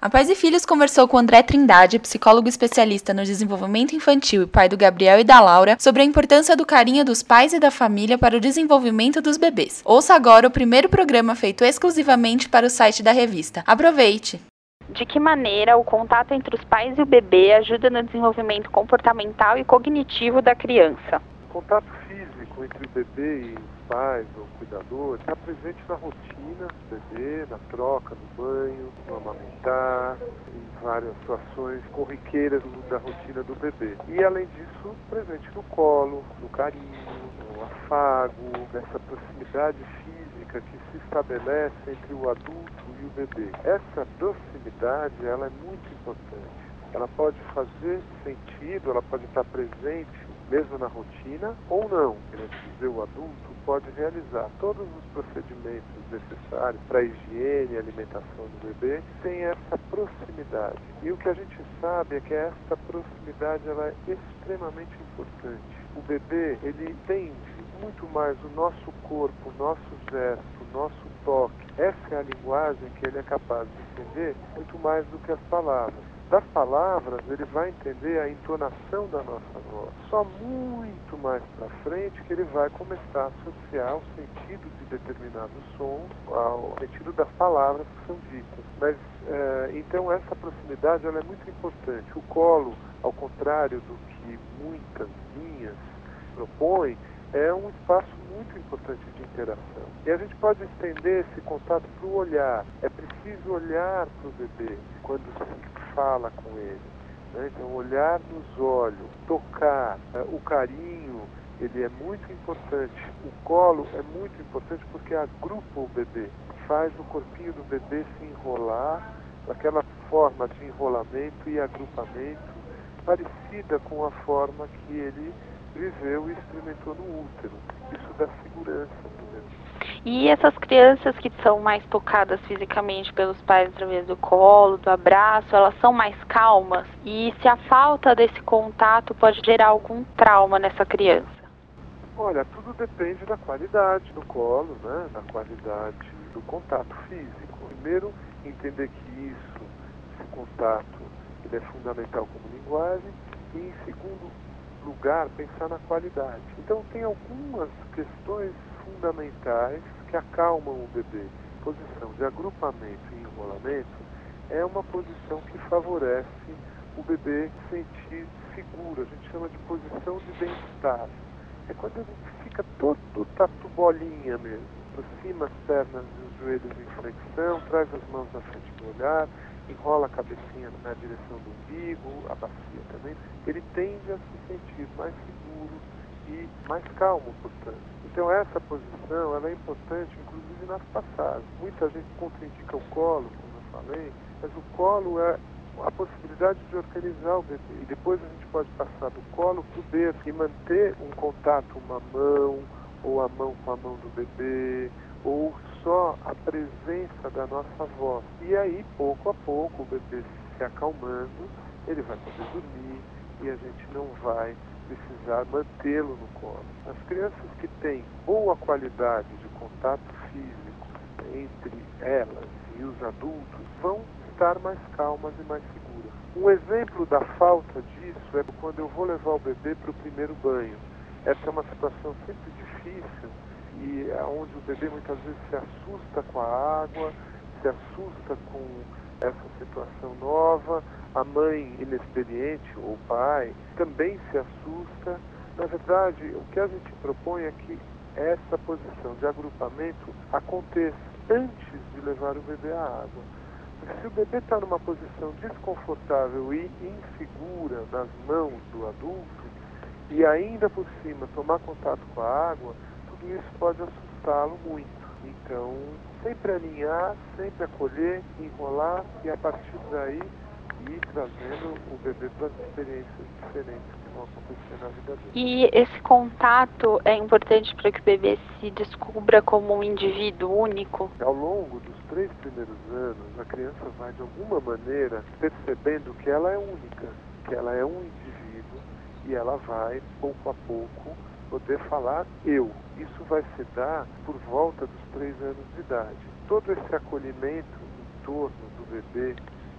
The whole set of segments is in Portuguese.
A Pais e Filhos conversou com André Trindade, psicólogo especialista no desenvolvimento infantil e pai do Gabriel e da Laura, sobre a importância do carinho dos pais e da família para o desenvolvimento dos bebês. Ouça agora o primeiro programa feito exclusivamente para o site da revista. Aproveite! De que maneira o contato entre os pais e o bebê ajuda no desenvolvimento comportamental e cognitivo da criança? O contato físico entre o bebê e os pais ou cuidador está presente na rotina do bebê, na troca do banho, no amamentar, em várias situações corriqueiras da rotina do bebê. E além disso, presente no colo, no carinho, no afago, nessa proximidade física que se estabelece entre o adulto e o bebê. Essa proximidade, ela é muito importante. Ela pode fazer sentido, ela pode estar presente mesmo na rotina ou não. Quer dizer, o adulto pode realizar todos os procedimentos necessários para a higiene e alimentação do bebê sem essa proximidade. E o que a gente sabe é que essa proximidade ela é extremamente importante. O bebê, ele entende muito mais o nosso corpo, o nosso gesto, o nosso toque. Essa é a linguagem que ele é capaz de entender muito mais do que as palavras. Das palavras, ele vai entender a entonação da nossa voz. Só muito mais para frente que ele vai começar a associar o sentido de determinados sons ao sentido das palavras que são ditas. Mas, então, essa proximidade ela é muito importante. O colo, ao contrário do que muitas linhas propõem, é um espaço muito importante de interação. E a gente pode estender esse contato para o olhar. É preciso olhar para o bebê quando se fala com ele, né? Então, olhar nos olhos, tocar, o carinho, ele é muito importante. O colo é muito importante porque agrupa o bebê, faz o corpinho do bebê se enrolar, aquela forma de enrolamento e agrupamento parecida com a forma que ele viveu e experimentou no útero. Isso dá segurança para o bebê. E essas crianças que são mais tocadas fisicamente pelos pais através do colo, do abraço, elas são mais calmas? E se a falta desse contato pode gerar algum trauma nessa criança? Olha, tudo depende da qualidade do colo, né? Da qualidade do contato físico. Primeiro, entender que esse contato, ele é fundamental como linguagem. E, em segundo lugar, pensar na qualidade. Então, tem algumas questões fundamentais que acalmam o bebê. Posição de agrupamento e enrolamento é uma posição que favorece o bebê sentir seguro. A gente chama de posição de bem-estar. É quando ele fica todo tatu bolinha mesmo. Aproxima as pernas e os joelhos em flexão, traz as mãos na frente do olhar, enrola a cabecinha na direção do umbigo, a bacia também. Ele tende a se sentir mais seguro e mais calmo, portanto. Então essa posição ela é importante, inclusive nas passagens. Muita gente contraindica o colo, como eu falei, mas o colo é a possibilidade de organizar o bebê. E depois a gente pode passar do colo para o berço e manter um contato, uma mão, ou a mão com a mão do bebê, ou só a presença da nossa voz. E aí, pouco a pouco, o bebê se acalmando, ele vai poder dormir e a gente não vai precisar mantê-lo no colo. As crianças que têm boa qualidade de contato físico entre elas e os adultos vão estar mais calmas e mais seguras. Um exemplo da falta disso é quando eu vou levar o bebê para o primeiro banho. Essa é uma situação sempre difícil e onde o bebê muitas vezes se assusta com a água, se assusta com essa situação nova, a mãe inexperiente ou o pai também se assusta. Na verdade, o que a gente propõe é que essa posição de agrupamento aconteça antes de levar o bebê à água. Porque se o bebê está numa posição desconfortável e insegura nas mãos do adulto, e ainda por cima tomar contato com a água, tudo isso pode assustá-lo muito. Então, sempre alinhar, sempre acolher, enrolar e a partir daí ir trazendo o bebê para as experiências diferentes que vão acontecer na vida dele. E esse contato é importante para que o bebê se descubra como um indivíduo único? Ao longo dos 3 primeiros anos, a criança vai de alguma maneira percebendo que ela é única, que ela é um indivíduo e ela vai, pouco a pouco, poder falar eu. Isso vai se dar por volta dos 3 anos de idade. Todo esse acolhimento em torno do bebê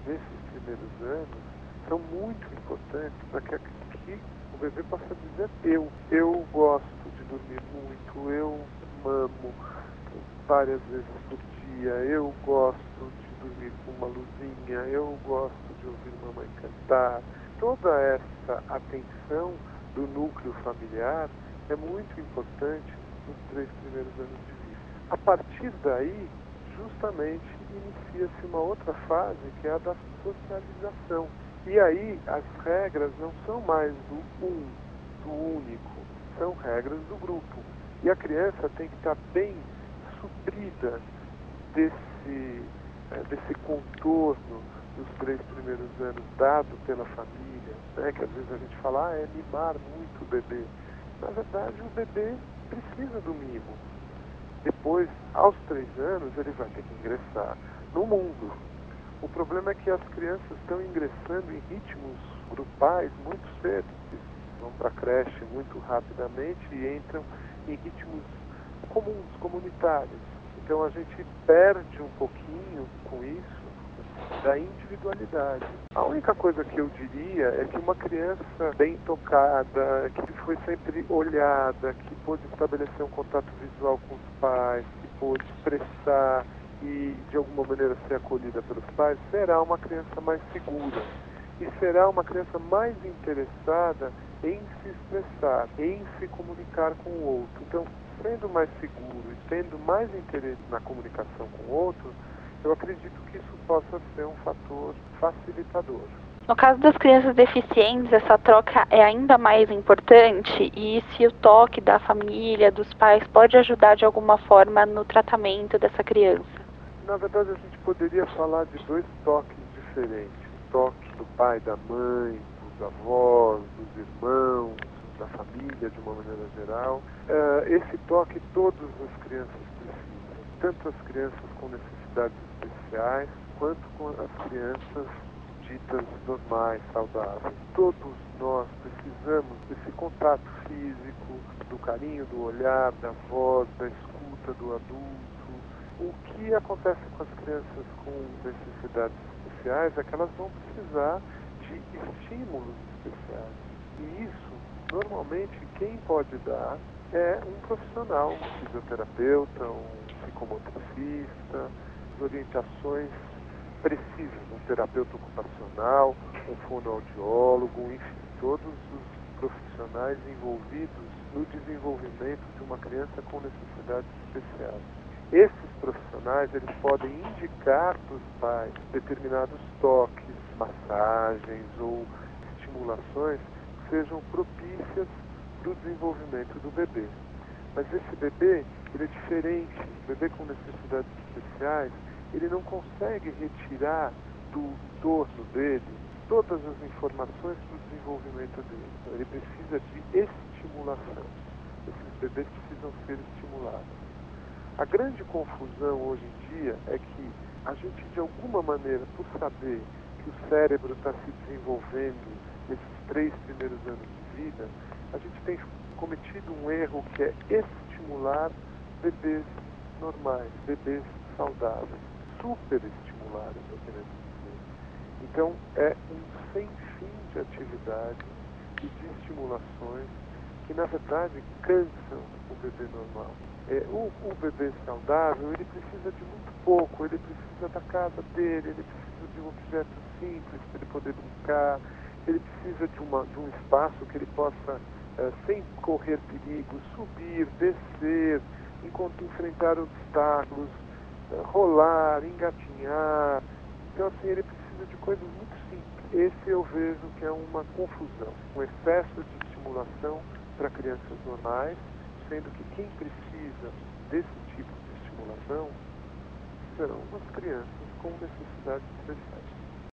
nesses primeiros anos são muito importantes para que o bebê possa dizer eu gosto de dormir muito, eu mamo várias vezes por dia, eu gosto de dormir com uma luzinha, eu gosto de ouvir mamãe cantar. Toda essa atenção do núcleo familiar é muito importante nos 3 primeiros anos de vida. A partir daí, justamente, inicia-se uma outra fase, que é a da socialização. E aí, as regras não são mais do único, são regras do grupo. E a criança tem que estar bem suprida desse contorno dos 3 primeiros anos dado pela família, né? Que às vezes a gente fala, é mimar muito o bebê. Na verdade, o bebê precisa do mimo. Depois, aos 3 anos, ele vai ter que ingressar no mundo. O problema é que as crianças estão ingressando em ritmos grupais muito cedo. Eles vão para a creche muito rapidamente e entram em ritmos comuns, comunitários. Então a gente perde um pouquinho com isso da individualidade. A única coisa que eu diria é que uma criança bem tocada, que foi sempre olhada, que pôde estabelecer um contato visual com os pais, que pôde expressar e de alguma maneira ser acolhida pelos pais, será uma criança mais segura e será uma criança mais interessada em se expressar, em se comunicar com o outro. Então, sendo mais seguro e tendo mais interesse na comunicação com o outro, eu acredito que isso possa ser um fator facilitador. No caso das crianças deficientes, essa troca é ainda mais importante, e se o toque da família, dos pais, pode ajudar de alguma forma no tratamento dessa criança? Na verdade, a gente poderia falar de 2 toques diferentes. O toque do pai, da mãe, dos avós, dos irmãos, da família de uma maneira geral. Esse toque todas as crianças precisam, tanto as crianças com necessidades especiais, quanto com as crianças ditas normais, saudáveis. Todos nós precisamos desse contato físico, do carinho, do olhar, da voz, da escuta do adulto. O que acontece com as crianças com necessidades especiais é que elas vão precisar de estímulos especiais. E isso, normalmente, quem pode dar é um profissional, um fisioterapeuta, um psicomotricista, orientações precisas, um terapeuta ocupacional, um fonoaudiólogo, enfim, todos os profissionais envolvidos no desenvolvimento de uma criança com necessidades especiais. Esses profissionais, eles podem indicar para os pais determinados toques, massagens ou estimulações que sejam propícias para o desenvolvimento do bebê. Mas esse bebê, ele é diferente. O bebê com necessidades especiais, ele não consegue retirar do entorno dele todas as informações para o desenvolvimento dele. Então, ele precisa de estimulação. Esses bebês precisam ser estimulados. A grande confusão hoje em dia é que a gente, de alguma maneira, por saber que o cérebro está se desenvolvendo nesses 3 primeiros anos de vida, a gente tem cometido um erro que é estimular bebês normais, bebês saudáveis, superestimular, eu estou querendo dizer. Então, é um sem fim de atividades e de estimulações que, na verdade, cansam o bebê normal. O bebê saudável, ele precisa de muito pouco, ele precisa da casa dele, ele precisa de um objeto simples para ele poder brincar, ele precisa de um espaço que ele possa, sem correr perigo, subir, descer, enfrentar obstáculos, rolar, engatinhar. Então, assim, ele precisa de coisas muito simples. Esse eu vejo que é uma confusão, um excesso de estimulação para crianças normais, sendo que quem precisa desse tipo de estimulação são as crianças com necessidades especiais.